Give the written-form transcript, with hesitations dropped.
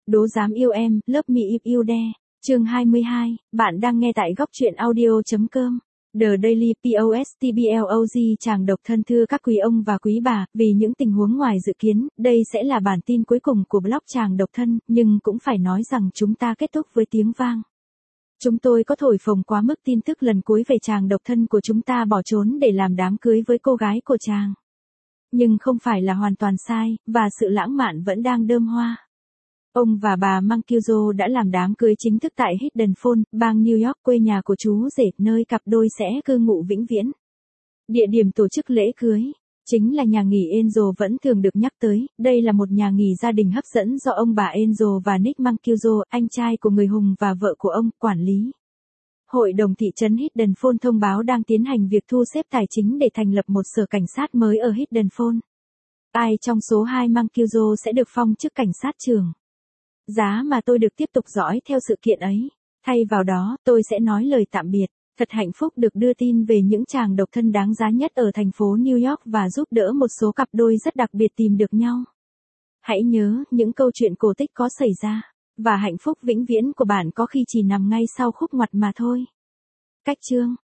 Đố dám yêu em, lớp me if you dare. Chương 22, bạn đang nghe tại góc truyện audio.com. The Daily Postblog. Chàng độc thân thưa các quý ông và quý bà, vì những tình huống ngoài dự kiến, đây sẽ là bản tin cuối cùng của blog chàng độc thân, nhưng cũng phải nói rằng chúng ta kết thúc với tiếng vang. Chúng tôi có thổi phồng quá mức tin tức lần cuối về chàng độc thân của chúng ta bỏ trốn để làm đám cưới với cô gái của chàng. Nhưng không phải là hoàn toàn sai, và sự lãng mạn vẫn đang đơm hoa. Ông và bà Mancuso đã làm đám cưới chính thức tại Hidden Falls, bang New York, quê nhà của chú rể, nơi cặp đôi sẽ cư ngụ vĩnh viễn. Địa điểm tổ chức lễ cưới chính là nhà nghỉ Angel vẫn thường được nhắc tới. Đây là một nhà nghỉ gia đình hấp dẫn do ông bà Angel và Nick Mancuso, anh trai của người hùng và vợ của ông, quản lý. Hội đồng thị trấn Hidden Falls thông báo đang tiến hành việc thu xếp tài chính để thành lập một sở cảnh sát mới ở Hidden Falls. Ai trong số 2 Mancuso sẽ được phong chức cảnh sát trưởng? Giá mà tôi được tiếp tục dõi theo sự kiện ấy. Thay vào đó, tôi sẽ nói lời tạm biệt. Thật hạnh phúc được đưa tin về những chàng độc thân đáng giá nhất ở thành phố New York và giúp đỡ một số cặp đôi rất đặc biệt tìm được nhau. Hãy nhớ, những câu chuyện cổ tích có xảy ra, và hạnh phúc vĩnh viễn của bạn có khi chỉ nằm ngay sau khúc ngoặt mà thôi. Cách chương